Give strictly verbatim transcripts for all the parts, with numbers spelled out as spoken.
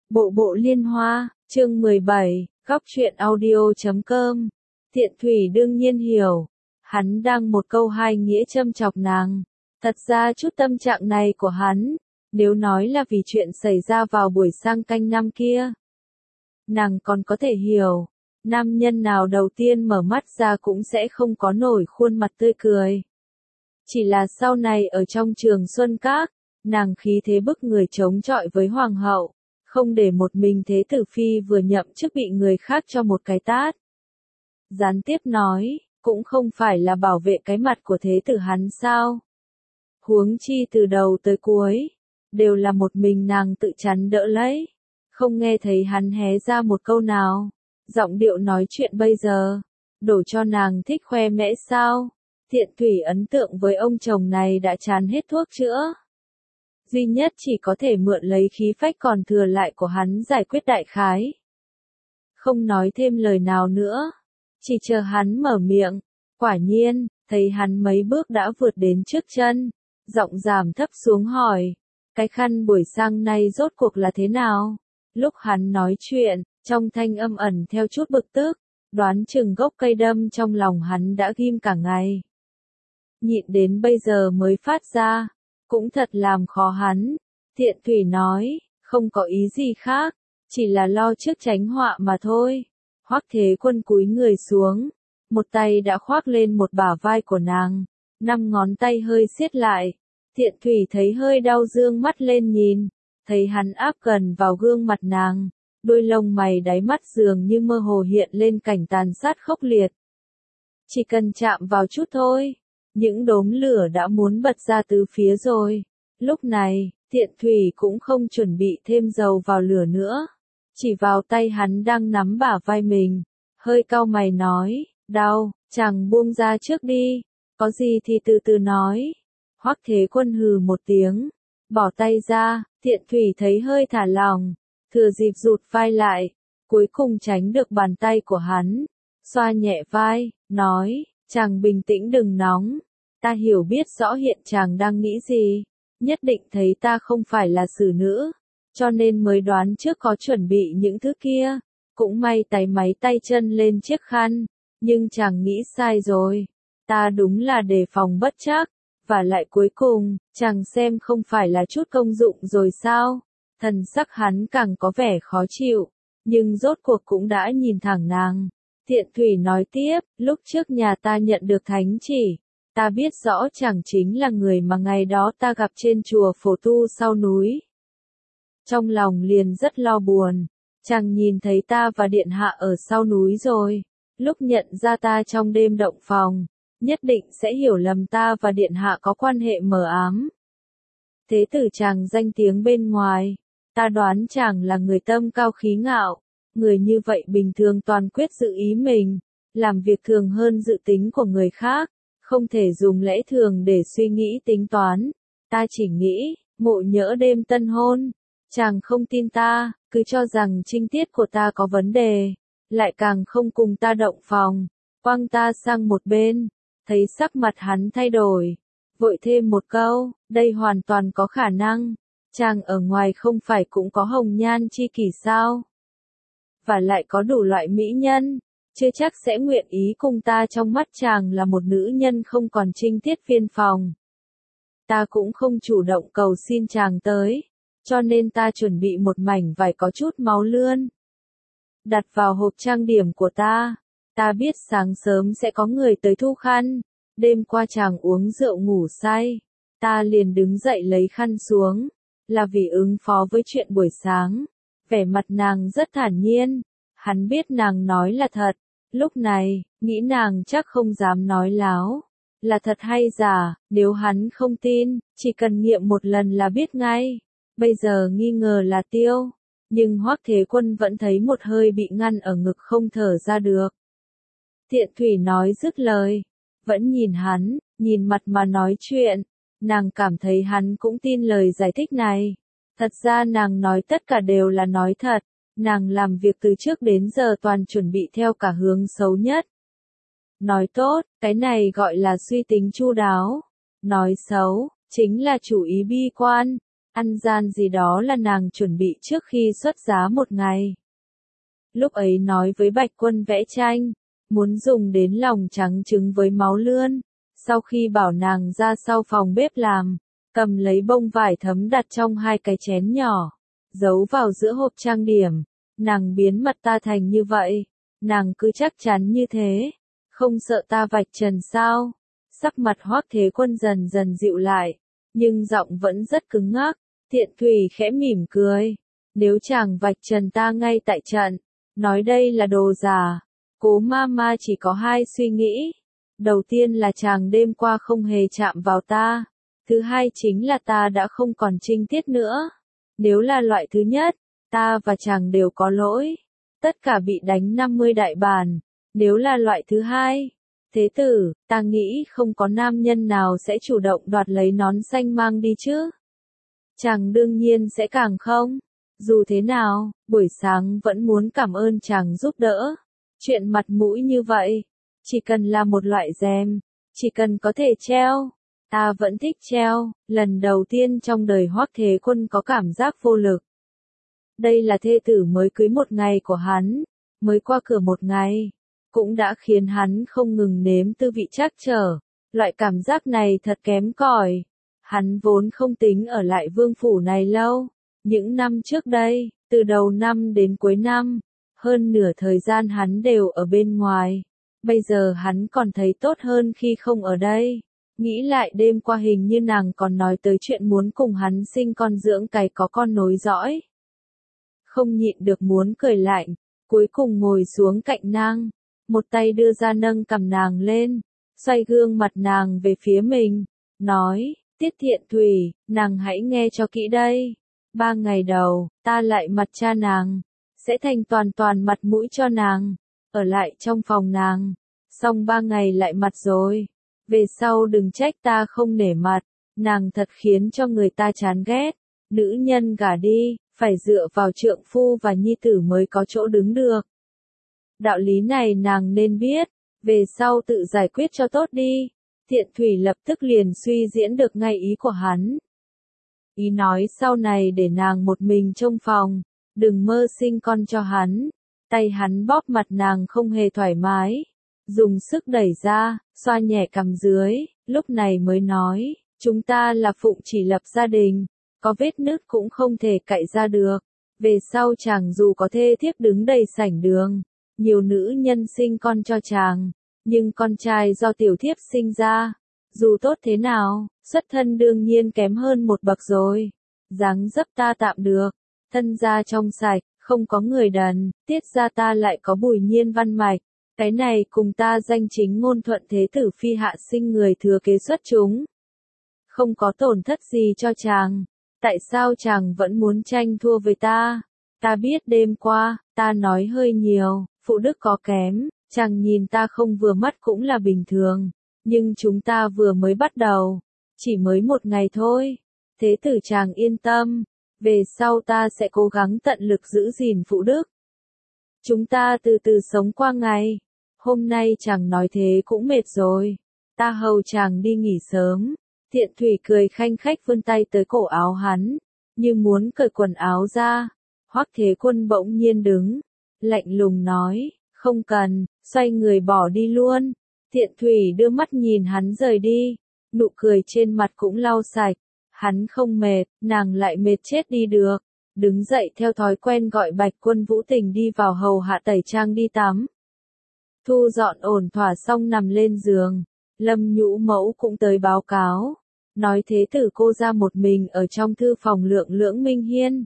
Bộ bộ Liên Hoa, chương mười bảy, góc truyện audio chấm com. Thiện Thủy đương nhiên hiểu, hắn đang một câu hai nghĩa châm chọc nàng. Thật ra chút tâm trạng này của hắn, nếu nói là vì chuyện xảy ra vào buổi sang canh năm kia, nàng còn có thể hiểu, nam nhân nào đầu tiên mở mắt ra cũng sẽ không có nổi khuôn mặt tươi cười. Chỉ là sau này ở trong Trường Xuân Các, nàng khí thế bức người chống chọi với hoàng hậu, không để một mình Thế tử phi vừa nhậm chức bị người khác cho một cái tát. Gián tiếp nói, cũng không phải là bảo vệ cái mặt của thế tử hắn sao. Huống chi từ đầu tới cuối, đều là một mình nàng tự chắn đỡ lấy. Không nghe thấy hắn hé ra một câu nào. Giọng điệu nói chuyện bây giờ, đổ cho nàng thích khoe mẽ sao. Thiện Thủy ấn tượng với ông chồng này đã chán hết thuốc chữa. Duy nhất chỉ có thể mượn lấy khí phách còn thừa lại của hắn giải quyết đại khái. Không nói thêm lời nào nữa, chỉ chờ hắn mở miệng. Quả nhiên, thấy hắn mấy bước đã vượt đến trước chân, giọng giảm thấp xuống hỏi, cái khăn buổi sang nay rốt cuộc là thế nào? Lúc hắn nói chuyện, trong thanh âm ẩn theo chút bực tức, đoán chừng gốc cây đâm trong lòng hắn đã ghim cả ngày. Nhịn đến bây giờ mới phát ra, cũng thật làm khó hắn. Thiện Thủy nói, không có ý gì khác, chỉ là lo trước tránh họa mà thôi. Hoắc Thế Quân cúi người xuống, một tay đã khoác lên một bả vai của nàng, năm ngón tay hơi siết lại. Thiện Thủy thấy hơi đau dương mắt lên nhìn, thấy hắn áp gần vào gương mặt nàng, đôi lông mày đáy mắt dường như mơ hồ hiện lên cảnh tàn sát khốc liệt. Chỉ cần chạm vào chút thôi, những đốm lửa đã muốn bật ra từ phía rồi. Lúc này, Thiện Thủy cũng không chuẩn bị thêm dầu vào lửa nữa, chỉ vào tay hắn đang nắm bả vai mình, hơi cau mày nói, đau, chàng buông ra trước đi, có gì thì từ từ nói. Hoắc Thế Quân hừ một tiếng, bỏ tay ra. Thiện Thủy thấy hơi thả lòng, thừa dịp rụt vai lại, cuối cùng tránh được bàn tay của hắn, xoa nhẹ vai, nói, chàng bình tĩnh đừng nóng, ta hiểu biết rõ hiện chàng đang nghĩ gì, nhất định thấy ta không phải là xử nữ, cho nên mới đoán trước có chuẩn bị những thứ kia, cũng may tay máy tay chân lên chiếc khăn, nhưng chàng nghĩ sai rồi, ta đúng là đề phòng bất trắc. Và lại cuối cùng, chàng xem không phải là chút công dụng rồi sao? Thần sắc hắn càng có vẻ khó chịu, nhưng rốt cuộc cũng đã nhìn thẳng nàng. Thiện Thủy nói tiếp, lúc trước nhà ta nhận được thánh chỉ, ta biết rõ chàng chính là người mà ngày đó ta gặp trên chùa Phổ Tu sau núi. Trong lòng liền rất lo buồn, chàng nhìn thấy ta và điện hạ ở sau núi rồi, lúc nhận ra ta trong đêm động phòng, nhất định sẽ hiểu lầm ta và điện hạ có quan hệ mờ ám. Thế tử chàng danh tiếng bên ngoài, ta đoán chàng là người tâm cao khí ngạo, người như vậy bình thường toàn quyết dự ý mình, làm việc thường hơn dự tính của người khác, không thể dùng lẽ thường để suy nghĩ tính toán. Ta chỉ nghĩ, Mộ nhỡ đêm tân hôn, chàng không tin ta, cứ cho rằng trinh tiết của ta có vấn đề, lại càng không cùng ta động phòng, quăng ta sang một bên. Thấy sắc mặt hắn thay đổi, vội thêm một câu, đây hoàn toàn có khả năng, chàng ở ngoài không phải cũng có hồng nhan chi kỷ sao? Và lại có đủ loại mỹ nhân, chưa chắc sẽ nguyện ý cùng ta, trong mắt chàng là một nữ nhân không còn trinh tiết viên phòng. Ta cũng không chủ động cầu xin chàng tới, cho nên ta chuẩn bị một mảnh vải có chút máu lươn, đặt vào hộp trang điểm của ta. Ta biết sáng sớm sẽ có người tới thu khăn, đêm qua chàng uống rượu ngủ say, ta liền đứng dậy lấy khăn xuống, là vì ứng phó với chuyện buổi sáng. Vẻ mặt nàng rất thản nhiên, hắn biết nàng nói là thật, lúc này, nghĩ nàng chắc không dám nói láo, là thật hay giả, nếu hắn không tin, chỉ cần nghiệm một lần là biết ngay, bây giờ nghi ngờ là tiêu, nhưng Hoắc Thế Quân vẫn thấy một hơi bị ngăn ở ngực không thở ra được. Thiện Thủy nói dứt lời, vẫn nhìn hắn, nhìn mặt mà nói chuyện, nàng cảm thấy hắn cũng tin lời giải thích này. Thật ra nàng nói tất cả đều là nói thật, nàng làm việc từ trước đến giờ toàn chuẩn bị theo cả hướng xấu nhất. Nói tốt, cái này gọi là suy tính chu đáo. Nói xấu, chính là chủ ý bi quan. Ăn gian gì đó là nàng chuẩn bị trước khi xuất giá một ngày. Lúc ấy nói với Bạch Quân vẽ tranh, muốn dùng đến lòng trắng trứng với máu lươn. Sau khi bảo nàng ra sau phòng bếp làm, cầm lấy bông vải thấm đặt trong hai cái chén nhỏ, giấu vào giữa hộp trang điểm. Nàng biến mặt ta thành như vậy, nàng cứ chắc chắn như thế, không sợ ta vạch trần sao? Sắc mặt Hoắc Thế Quân dần dần dịu lại, nhưng giọng vẫn rất cứng ngắc. Thiện Thủy khẽ mỉm cười, nếu chàng vạch trần ta ngay tại trận, nói đây là đồ giả, Cố ma ma chỉ có hai suy nghĩ. Đầu tiên là chàng đêm qua không hề chạm vào ta, thứ hai chính là ta đã không còn trinh tiết nữa. Nếu là loại thứ nhất, ta và chàng đều có lỗi, tất cả bị đánh năm mươi đại bản. Nếu là loại thứ hai, thế tử, ta nghĩ không có nam nhân nào sẽ chủ động đoạt lấy nón xanh mang đi chứ. Chàng đương nhiên sẽ càng không. Dù thế nào, buổi sáng vẫn muốn cảm ơn chàng giúp đỡ. Chuyện mặt mũi như vậy, chỉ cần là một loại rèm, chỉ cần có thể treo, ta vẫn thích treo. Lần đầu tiên trong đời Hoắc Thế Quân có cảm giác vô lực. Đây là thê tử mới cưới một ngày của hắn, mới qua cửa một ngày, cũng đã khiến hắn không ngừng nếm tư vị trắc trở. Loại cảm giác này thật kém cỏi. Hắn vốn không tính ở lại vương phủ này lâu. Những năm trước đây, từ đầu năm đến cuối năm, hơn nửa thời gian hắn đều ở bên ngoài. Bây giờ hắn còn thấy tốt hơn khi không ở đây. Nghĩ lại đêm qua hình như nàng còn nói tới chuyện muốn cùng hắn sinh con dưỡng cái có con nối dõi. Không nhịn được muốn cười lạnh, cuối cùng ngồi xuống cạnh nàng, một tay đưa ra nâng cầm nàng lên, xoay gương mặt nàng về phía mình, nói, Tiết Thiện Thủy, nàng hãy nghe cho kỹ đây. Ba ngày đầu, ta lại mặt cha nàng, sẽ thành toàn toàn mặt mũi cho nàng, ở lại trong phòng nàng, xong ba ngày lại mặt rồi. Về sau đừng trách ta không nể mặt, nàng thật khiến cho người ta chán ghét. Nữ nhân gả đi, phải dựa vào trượng phu và nhi tử mới có chỗ đứng được. Đạo lý này nàng nên biết, về sau tự giải quyết cho tốt đi. Thiện Thủy lập tức liền suy diễn được ngay ý của hắn. Ý nói sau này để nàng một mình trong phòng, đừng mơ sinh con cho hắn. Tay hắn bóp mặt nàng không hề thoải mái, dùng sức đẩy ra, xoa nhẹ cằm dưới, lúc này mới nói, chúng ta là phụng chỉ lập gia đình, có vết nứt cũng không thể cạy ra được. Về sau chàng dù có thê thiếp đứng đầy sảnh đường, nhiều nữ nhân sinh con cho chàng, nhưng con trai do tiểu thiếp sinh ra, dù tốt thế nào, xuất thân đương nhiên kém hơn một bậc rồi. Dáng dấp ta tạm được, thân gia trong sạch, không có người đần, tiết gia ta lại có Bùi Nhiên văn mạch, cái này cùng ta danh chính ngôn thuận thế tử phi hạ sinh người thừa kế xuất chúng. Không có tổn thất gì cho chàng, tại sao chàng vẫn muốn tranh thua với ta? Ta biết đêm qua, ta nói hơi nhiều, phụ đức có kém, chàng nhìn ta không vừa mắt cũng là bình thường, nhưng chúng ta vừa mới bắt đầu, chỉ mới một ngày thôi. Thế tử chàng yên tâm, về sau ta sẽ cố gắng tận lực giữ gìn phụ đức. Chúng ta từ từ sống qua ngày, hôm nay chàng nói thế cũng mệt rồi, ta hầu chàng đi nghỉ sớm. Thiện Thủy cười khanh khách vươn tay tới cổ áo hắn, như muốn cởi quần áo ra. Hoắc Thế Quân bỗng nhiên đứng, lạnh lùng nói, không cần, xoay người bỏ đi luôn. Thiện Thủy đưa mắt nhìn hắn rời đi, nụ cười trên mặt cũng lau sạch. Hắn không mệt, nàng lại mệt chết đi được. Đứng dậy theo thói quen gọi Bạch Quân Vũ Tình đi vào hầu hạ tẩy trang đi tắm. Thu dọn ổn thỏa xong nằm lên giường, Lâm Nhũ Mẫu cũng tới báo cáo, nói thế tử cô ra một mình ở trong thư phòng lượng lưỡng Minh Hiên.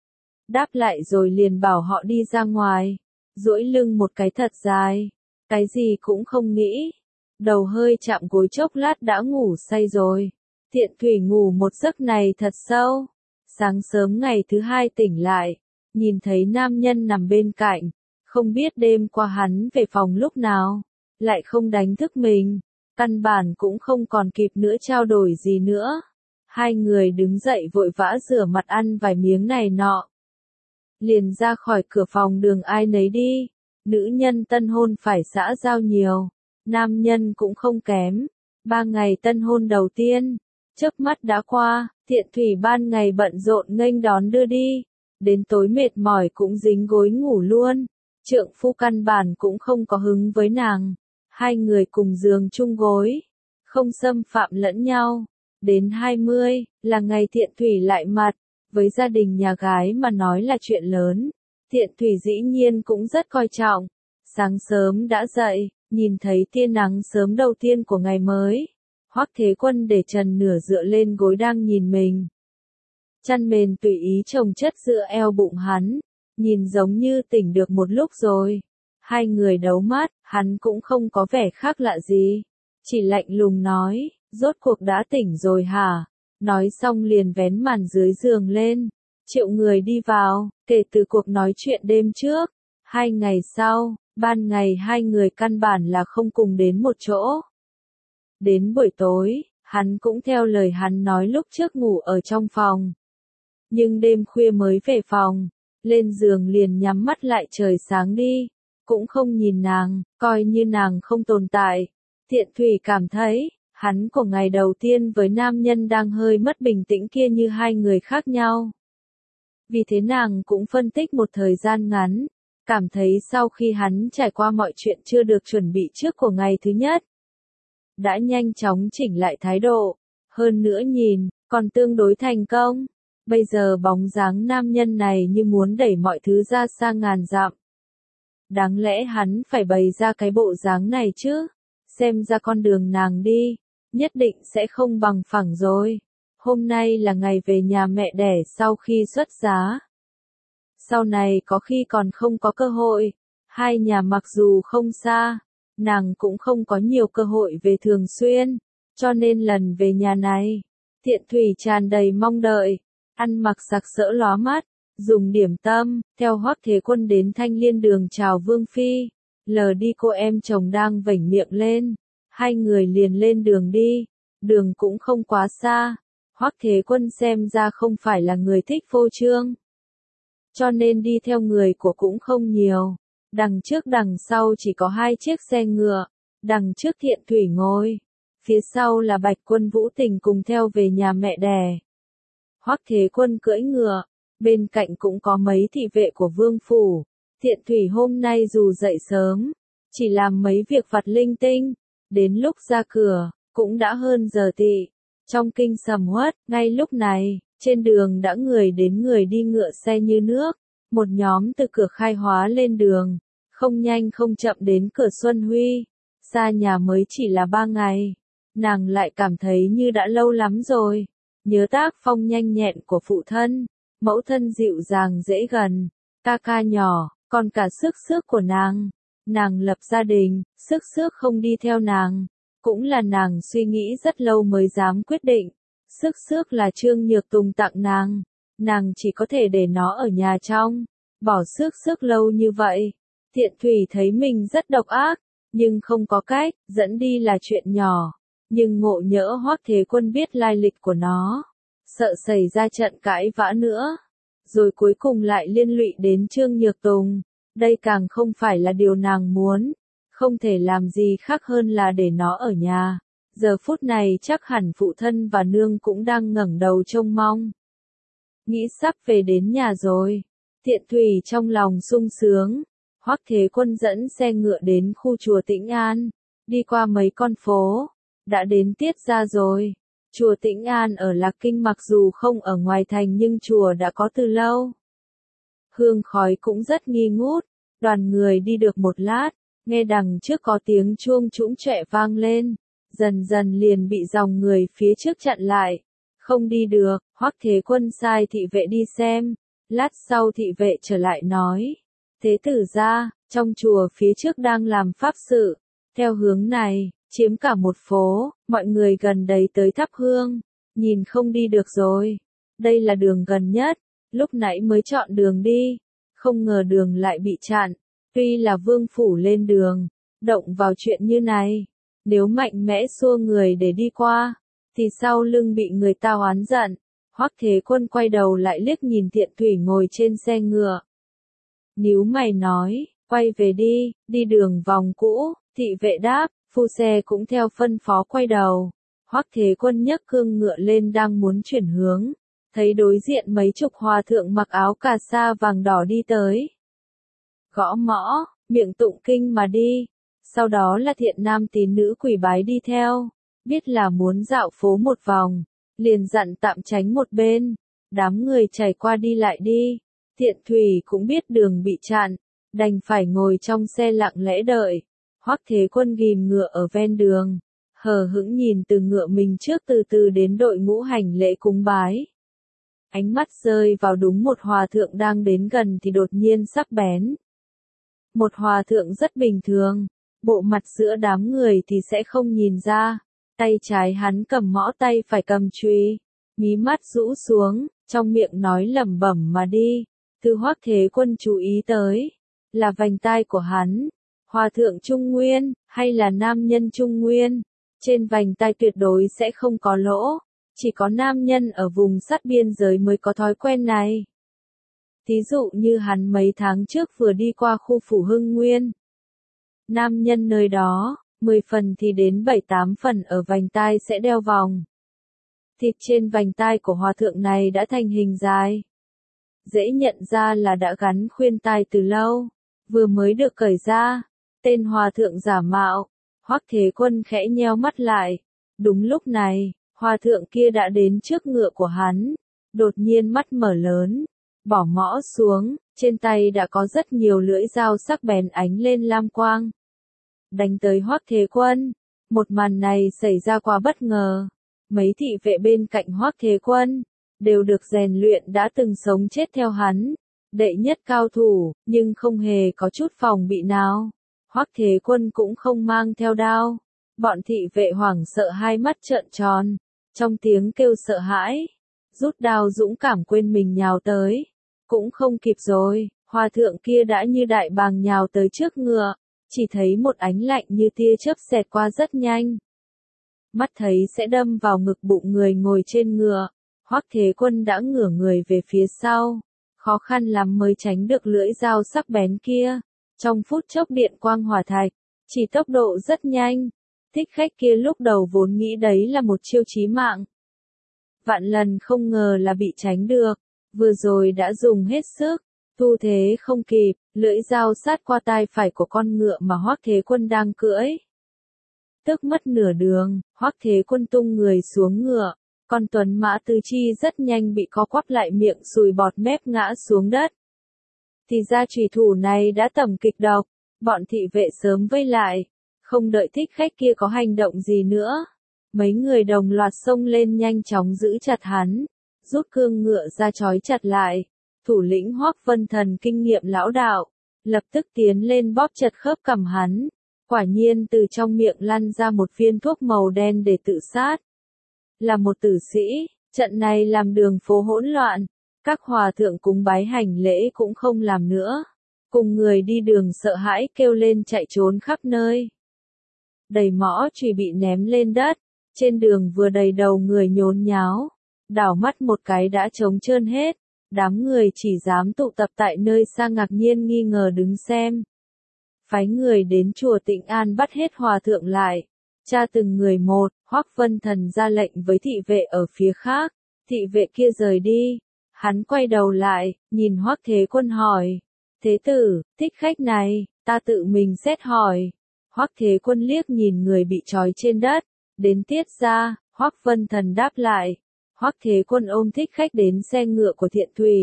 Đáp lại rồi liền bảo họ đi ra ngoài, duỗi lưng một cái thật dài, cái gì cũng không nghĩ, đầu hơi chạm gối chốc lát đã ngủ say rồi. Thiện Thủy ngủ một giấc này thật sâu, sáng sớm ngày thứ hai tỉnh lại, nhìn thấy nam nhân nằm bên cạnh, không biết đêm qua hắn về phòng lúc nào, lại không đánh thức mình, căn bản cũng không còn kịp nữa trao đổi gì nữa. Hai người đứng dậy vội vã rửa mặt ăn vài miếng này nọ. Liền ra khỏi cửa phòng đường ai nấy đi, nữ nhân tân hôn phải xã giao nhiều, nam nhân cũng không kém. Ba ngày tân hôn đầu tiên, Chớp mắt đã qua, Thiện Thủy ban ngày bận rộn nghênh đón đưa đi, đến tối mệt mỏi cũng dính gối ngủ luôn. Trượng phu căn bản cũng không có hứng với nàng, hai người cùng giường chung gối, không xâm phạm lẫn nhau. Đến hai mươi, là ngày Thiện Thủy lại mặt, với gia đình nhà gái mà nói là chuyện lớn. Thiện Thủy dĩ nhiên cũng rất coi trọng. Sáng sớm đã dậy, nhìn thấy tia nắng sớm đầu tiên của ngày mới. Hoắc Thế Quân để trần nửa dựa lên gối đang nhìn mình. Chăn mền tùy ý chồng chất giữa eo bụng hắn, nhìn giống như tỉnh được một lúc rồi. Hai người đấu mắt, hắn cũng không có vẻ khác lạ gì, chỉ lạnh lùng nói, rốt cuộc đã tỉnh rồi hả? Nói xong liền vén màn dưới giường lên, triệu người đi vào. Kể từ cuộc nói chuyện đêm trước, hai ngày sau, ban ngày hai người căn bản là không cùng đến một chỗ. Đến buổi tối, hắn cũng theo lời hắn nói lúc trước ngủ ở trong phòng. Nhưng đêm khuya mới về phòng, lên giường liền nhắm mắt lại trời sáng đi, cũng không nhìn nàng, coi như nàng không tồn tại. Thiện Thủy cảm thấy, hắn của ngày đầu tiên với nam nhân đang hơi mất bình tĩnh kia như hai người khác nhau. Vì thế nàng cũng phân tích một thời gian ngắn, cảm thấy sau khi hắn trải qua mọi chuyện chưa được chuẩn bị trước của ngày thứ nhất, đã nhanh chóng chỉnh lại thái độ, hơn nữa nhìn, còn tương đối thành công. Bây giờ bóng dáng nam nhân này như muốn đẩy mọi thứ ra xa ngàn dặm. Đáng lẽ hắn phải bày ra cái bộ dáng này chứ, xem ra con đường nàng đi, nhất định sẽ không bằng phẳng rồi. Hôm nay là ngày về nhà mẹ đẻ sau khi xuất giá. Sau này có khi còn không có cơ hội, hai nhà mặc dù không xa, nàng cũng không có nhiều cơ hội về thường xuyên, cho nên lần về nhà này, Thiện Thủy tràn đầy mong đợi, ăn mặc sặc sỡ lóa mắt, dùng điểm tâm, theo Hoắc Thế Quân đến Thanh Liên đường chào Vương Phi, lờ đi cô em chồng đang vểnh miệng lên, hai người liền lên đường đi, đường cũng không quá xa, Hoắc Thế Quân xem ra không phải là người thích phô trương, cho nên đi theo người của cũng không nhiều. Đằng trước đằng sau chỉ có hai chiếc xe ngựa, đằng trước Thiện Thủy ngồi, phía sau là Bạch Quân Vũ Tình cùng theo về nhà mẹ đẻ. Hoắc Thế Quân cưỡi ngựa, bên cạnh cũng có mấy thị vệ của vương phủ. Thiện Thủy hôm nay dù dậy sớm, chỉ làm mấy việc vặt linh tinh, đến lúc ra cửa, cũng đã hơn giờ tỵ. Trong kinh sầm uất, ngay lúc này, trên đường đã người đến người đi ngựa xe như nước. Một nhóm từ cửa Khai Hóa lên đường, không nhanh không chậm đến cửa Xuân Huy. Xa nhà mới chỉ là ba ngày, nàng lại cảm thấy như đã lâu lắm rồi. Nhớ tác phong nhanh nhẹn của phụ thân, mẫu thân dịu dàng dễ gần, ca ca nhỏ, còn cả sức sức của nàng. Nàng lập gia đình, sức sức không đi theo nàng, cũng là nàng suy nghĩ rất lâu mới dám quyết định. Sức sức là Trương Nhược Tùng tặng nàng. Nàng chỉ có thể để nó ở nhà trong, bỏ sức sức lâu như vậy. Thiện Thủy thấy mình rất độc ác, nhưng không có cách, dẫn đi là chuyện nhỏ. Nhưng ngộ nhỡ Hoắc Thế Quân biết lai lịch của nó, sợ xảy ra trận cãi vã nữa, rồi cuối cùng lại liên lụy đến Trương Nhược Tùng. Đây càng không phải là điều nàng muốn, không thể làm gì khác hơn là để nó ở nhà. Giờ phút này chắc hẳn phụ thân và nương cũng đang ngẩng đầu trông mong. Nghĩ sắp về đến nhà rồi. Thiện Thủy trong lòng sung sướng. Hoắc Thế Quân dẫn xe ngựa đến khu chùa Tĩnh An, đi qua mấy con phố, đã đến Tiết Gia rồi. Chùa Tĩnh An ở Lạc Kinh mặc dù không ở ngoài thành nhưng chùa đã có từ lâu. Hương khói cũng rất nghi ngút, đoàn người đi được một lát, nghe đằng trước có tiếng chuông trũng trệ vang lên, dần dần liền bị dòng người phía trước chặn lại. Không đi được, Hoắc Thế Quân sai thị vệ đi xem, lát sau thị vệ trở lại nói. Thế tử gia, trong chùa phía trước đang làm pháp sự, theo hướng này, chiếm cả một phố, mọi người gần đấy tới thắp hương, nhìn không đi được rồi. Đây là đường gần nhất, lúc nãy mới chọn đường đi, không ngờ đường lại bị chặn. Tuy là vương phủ lên đường, động vào chuyện như này, nếu mạnh mẽ xua người để đi qua, thì sau lưng bị người ta oán giận. Hoắc Thế Quân quay đầu lại liếc nhìn Thiện Thủy ngồi trên xe ngựa. Níu mày nói, quay về đi, đi đường vòng cũ. Thị vệ đáp, phu xe cũng theo phân phó quay đầu. Hoắc Thế Quân nhấc cương ngựa lên đang muốn chuyển hướng, thấy đối diện mấy chục hòa thượng mặc áo cà sa vàng đỏ đi tới. Gõ mõ, miệng tụng kinh mà đi, sau đó là thiện nam tín nữ quỳ bái đi theo, biết là muốn dạo phố một vòng, liền dặn tạm tránh một bên, đám người chảy qua đi lại đi, Thiện Thủy cũng biết đường bị chặn, đành phải ngồi trong xe lặng lẽ đợi. Hoắc Thế Quân ghim ngựa ở ven đường, hờ hững nhìn từ ngựa mình trước từ từ đến đội ngũ hành lễ cúng bái. Ánh mắt rơi vào đúng một hòa thượng đang đến gần thì đột nhiên sắc bén. Một hòa thượng rất bình thường, bộ mặt giữa đám người thì sẽ không nhìn ra, tay trái hắn cầm mõ tay phải cầm chùy, mí mắt rũ xuống, trong miệng nói lẩm bẩm mà đi. Thứ Hoắc Thế Quân chú ý tới, là vành tai của hắn. Hòa thượng Trung Nguyên, hay là nam nhân Trung Nguyên, trên vành tai tuyệt đối sẽ không có lỗ, chỉ có nam nhân ở vùng sát biên giới mới có thói quen này. Thí dụ như hắn mấy tháng trước vừa đi qua khu phủ Hưng Nguyên. Nam nhân nơi đó, mười phần thì đến bảy tám phần ở vành tai sẽ đeo vòng. Thịt trên vành tai của hòa thượng này đã thành hình dài. Dễ nhận ra là đã gắn khuyên tai từ lâu, vừa mới được cởi ra. Tên hòa thượng giả mạo, Hoắc Thế Quân khẽ nheo mắt lại. Đúng lúc này, hòa thượng kia đã đến trước ngựa của hắn, đột nhiên mắt mở lớn, bỏ mõ xuống, trên tay đã có rất nhiều lưỡi dao sắc bén ánh lên lam quang. Đánh tới Hoắc Thế Quân, một màn này xảy ra quá bất ngờ. Mấy thị vệ bên cạnh Hoắc Thế Quân, đều được rèn luyện đã từng sống chết theo hắn, đệ nhất cao thủ, nhưng không hề có chút phòng bị nào. Hoắc Thế Quân cũng không mang theo đao. Bọn thị vệ hoảng sợ hai mắt trợn tròn, trong tiếng kêu sợ hãi, rút đao dũng cảm quên mình nhào tới. Cũng không kịp rồi, hòa thượng kia đã như đại bàng nhào tới trước ngựa, chỉ thấy một ánh lạnh như tia chớp xẹt qua rất nhanh. Mắt thấy sẽ đâm vào ngực bụng người ngồi trên ngựa, Hoắc Thế Quân đã ngửa người về phía sau, khó khăn lắm mới tránh được lưỡi dao sắc bén kia. Trong phút chốc điện quang hỏa thạch, chỉ tốc độ rất nhanh. Thích Khách kia lúc đầu vốn nghĩ đấy là một chiêu chí mạng. Vạn lần không ngờ là bị tránh được, vừa rồi đã dùng hết sức, thu thế không kịp, lưỡi dao sát qua tai phải của con ngựa mà Hoắc Thế Quân đang cưỡi. Tức mất nửa đường, Hoắc Thế Quân tung người xuống ngựa, con tuấn mã tứ chi rất nhanh bị co quắp lại miệng sùi bọt mép ngã xuống đất. Thì ra chủy thủ này đã tẩm kịch độc, bọn thị vệ sớm vây lại, không đợi Thích Khách kia có hành động gì nữa. Mấy người đồng loạt xông lên nhanh chóng giữ chặt hắn, rút cương ngựa ra trói chặt lại. Thủ lĩnh Hoắc Vân Thần kinh nghiệm lão đạo, lập tức tiến lên bóp chặt khớp cằm hắn. Quả nhiên từ trong miệng lăn ra một viên thuốc màu đen để tự sát. Là một tử sĩ, trận này làm đường phố hỗn loạn. Các hòa thượng cúng bái hành lễ cũng không làm nữa. Cùng người đi đường sợ hãi kêu lên chạy trốn khắp nơi. Đầy mõ chùy bị ném lên đất. Trên đường vừa đầy đầu người nhốn nháo. Đảo mắt một cái đã trống trơn hết. Đám người chỉ dám tụ tập tại nơi xa ngạc nhiên nghi ngờ đứng xem. Phái người đến chùa Tịnh An bắt hết hòa thượng lại. Tra từng người một, Hoắc Vân Thần ra lệnh với thị vệ ở phía khác. Thị vệ kia rời đi. Hắn quay đầu lại, nhìn Hoắc Thế Quân hỏi. Thế tử, Thích Khách này, ta tự mình xét hỏi. Hoắc Thế Quân liếc nhìn người bị trói trên đất. Đến tiết ra, Hoắc Vân Thần đáp lại. Hoắc Thế Quân ôm Thích Khách đến xe ngựa của Thiện Thủy.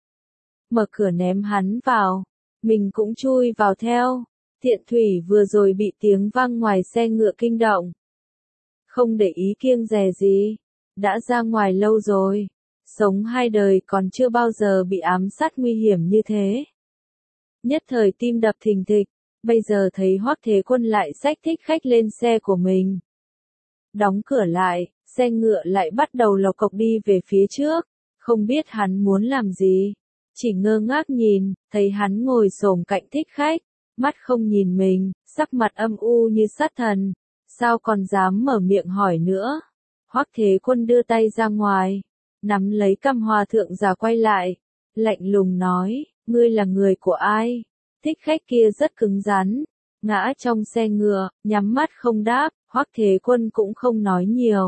Mở cửa ném hắn vào. Mình cũng chui vào theo. Thiện Thủy vừa rồi bị tiếng vang ngoài xe ngựa kinh động. Không để ý kiêng dè gì. Đã ra ngoài lâu rồi. Sống hai đời còn chưa bao giờ bị ám sát nguy hiểm như thế. Nhất thời tim đập thình thịch. Bây giờ thấy Hoắc Thế Quân lại xách Thích Khách lên xe của mình. Đóng cửa lại, xe ngựa lại bắt đầu lộc cộc đi về phía trước. Không biết hắn muốn làm gì. Chỉ ngơ ngác nhìn, thấy hắn ngồi xổm cạnh Thích Khách. Mắt không nhìn mình, sắc mặt âm u như sát thần. Sao còn dám mở miệng hỏi nữa. Hoắc Thế Quân đưa tay ra ngoài, nắm lấy cằm hòa thượng già quay lại. Lạnh lùng nói, ngươi là người của ai? Thích Khách kia rất cứng rắn, ngã trong xe ngựa, nhắm mắt không đáp. Hoắc Thế Quân cũng không nói nhiều.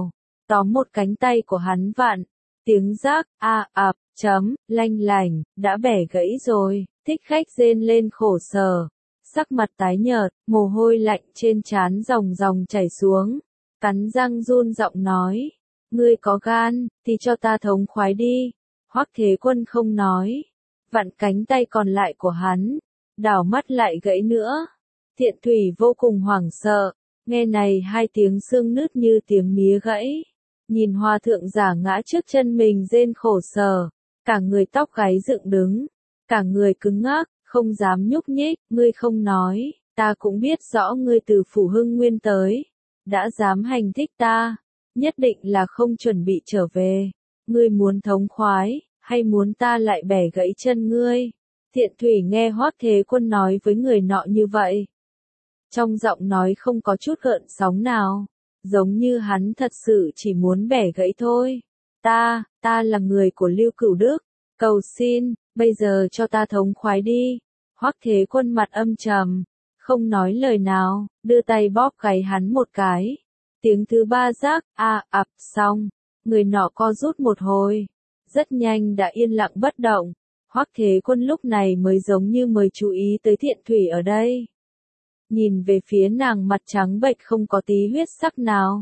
tóm một cánh tay của hắn vặn, tiếng rác, a ập, chấm, lanh lành, đã bẻ gãy rồi, thích khách rên lên khổ sở, sắc mặt tái nhợt, mồ hôi lạnh trên trán ròng ròng chảy xuống, cắn răng run giọng nói, ngươi có gan, thì cho ta thống khoái đi, Hoắc Thế Quân không nói, vặn cánh tay còn lại của hắn, đảo mắt lại gãy nữa, Thiện Thủy vô cùng hoảng sợ, nghe này hai tiếng xương nứt như tiếng mía gãy. Nhìn hòa thượng giả ngã trước chân mình rên khổ sở, cả người tóc gáy dựng đứng, cả người cứng ngắc, không dám nhúc nhích, ngươi không nói, ta cũng biết rõ ngươi từ Phủ Hưng Nguyên tới, đã dám hành thích ta, nhất định là không chuẩn bị trở về, ngươi muốn thống khoái, hay muốn ta lại bẻ gãy chân ngươi? Thiện Thủy nghe Hoắc Thế Quân nói với người nọ như vậy, trong giọng nói không có chút gợn sóng nào. Giống như hắn thật sự chỉ muốn bẻ gãy thôi. Ta, ta là người của Lưu Cửu Đức. Cầu xin, bây giờ cho ta thống khoái đi. Hoắc Thế Quân mặt âm trầm, không nói lời nào, đưa tay bóp gáy hắn một cái. Tiếng thứ ba rác, a ập xong. Người nọ co rút một hồi. Rất nhanh đã yên lặng bất động. Hoắc Thế Quân lúc này mới giống như mới chú ý tới Thiện Thủy ở đây. Nhìn về phía nàng mặt trắng bệch không có tí huyết sắc nào.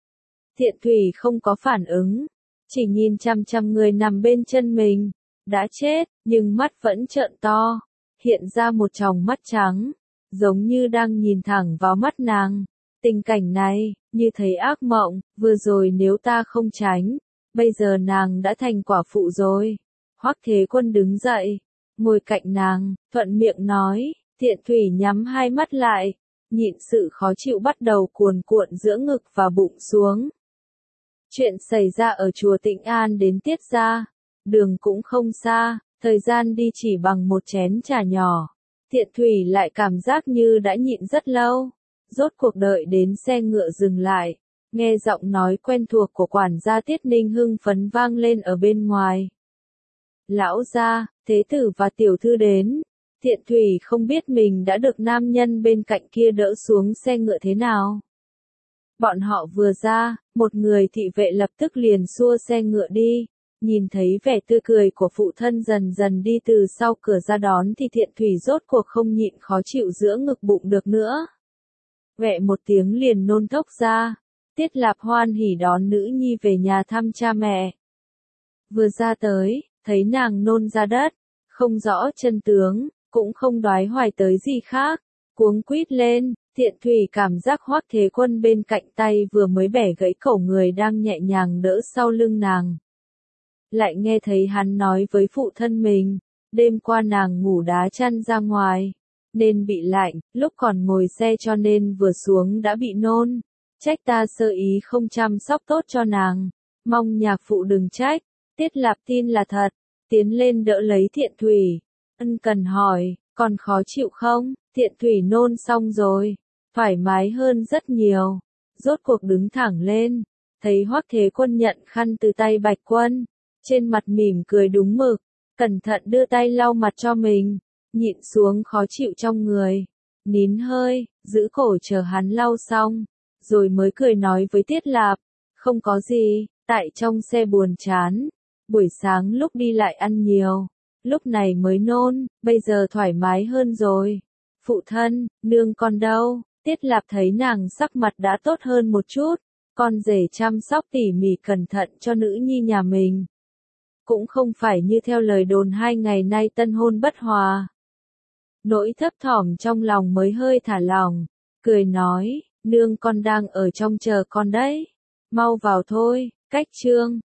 Thiện Thủy không có phản ứng, chỉ nhìn chăm chăm người nằm bên chân mình, đã chết, nhưng mắt vẫn trợn to, hiện ra một tròng mắt trắng, giống như đang nhìn thẳng vào mắt nàng. Tình cảnh này, như thấy ác mộng, vừa rồi nếu ta không tránh, bây giờ nàng đã thành quả phụ rồi. Hoắc Thế Quân đứng dậy, ngồi cạnh nàng, thuận miệng nói. Thiện Thủy nhắm hai mắt lại, nhịn sự khó chịu bắt đầu cuồn cuộn giữa ngực và bụng xuống. Chuyện xảy ra ở chùa Tĩnh An đến Tiết Gia, đường cũng không xa, thời gian đi chỉ bằng một chén trà nhỏ. Thiện Thủy lại cảm giác như đã nhịn rất lâu, rốt cuộc đợi đến xe ngựa dừng lại, nghe giọng nói quen thuộc của quản gia Tiết Ninh hưng phấn vang lên ở bên ngoài. Lão gia, thế tử và tiểu thư đến. Thiện Thủy không biết mình đã được nam nhân bên cạnh kia đỡ xuống xe ngựa thế nào. Bọn họ vừa ra, một người thị vệ lập tức liền xua xe ngựa đi, nhìn thấy vẻ tươi cười của phụ thân dần dần đi từ sau cửa ra đón thì Thiện Thủy rốt cuộc không nhịn khó chịu giữa ngực bụng được nữa. Vẹ một tiếng liền nôn thốc ra, Tiết Lạp hoan hỉ đón nữ nhi về nhà thăm cha mẹ. Vừa ra tới, thấy nàng nôn ra đất, không rõ chân tướng. Cũng không đoái hoài tới gì khác, cuống quýt lên, Thiện Thủy cảm giác Hoắc Thế Quân bên cạnh tay vừa mới bẻ gãy cổ người đang nhẹ nhàng đỡ sau lưng nàng. Lại nghe thấy hắn nói với phụ thân mình, đêm qua nàng ngủ đá chăn ra ngoài, nên bị lạnh, lúc còn ngồi xe cho nên vừa xuống đã bị nôn, trách ta sơ ý không chăm sóc tốt cho nàng, mong nhạc phụ đừng trách. Tiết Lạp tin là thật, tiến lên đỡ lấy Thiện Thủy. Ân cần hỏi, còn khó chịu không? Thiện Thủy nôn xong rồi, thoải mái hơn rất nhiều, rốt cuộc đứng thẳng lên, thấy Hoắc Thế Quân nhận khăn từ tay Bạch Quân, trên mặt mỉm cười đúng mực, cẩn thận đưa tay lau mặt cho mình, nhịn xuống khó chịu trong người, nín hơi, giữ cổ chờ hắn lau xong, rồi mới cười nói với Tiết Lạp, không có gì, tại trong xe buồn chán, buổi sáng lúc đi lại ăn nhiều. Lúc này mới nôn, bây giờ thoải mái hơn rồi. Phụ thân, nương con đâu? Tiết Lạp thấy nàng sắc mặt đã tốt hơn một chút, con rể chăm sóc tỉ mỉ cẩn thận cho nữ nhi nhà mình. Cũng không phải như theo lời đồn hai ngày nay tân hôn bất hòa. Nỗi thấp thỏm trong lòng mới hơi thả lòng, cười nói, nương con đang ở trong chờ con đấy. Mau vào thôi, cách trương.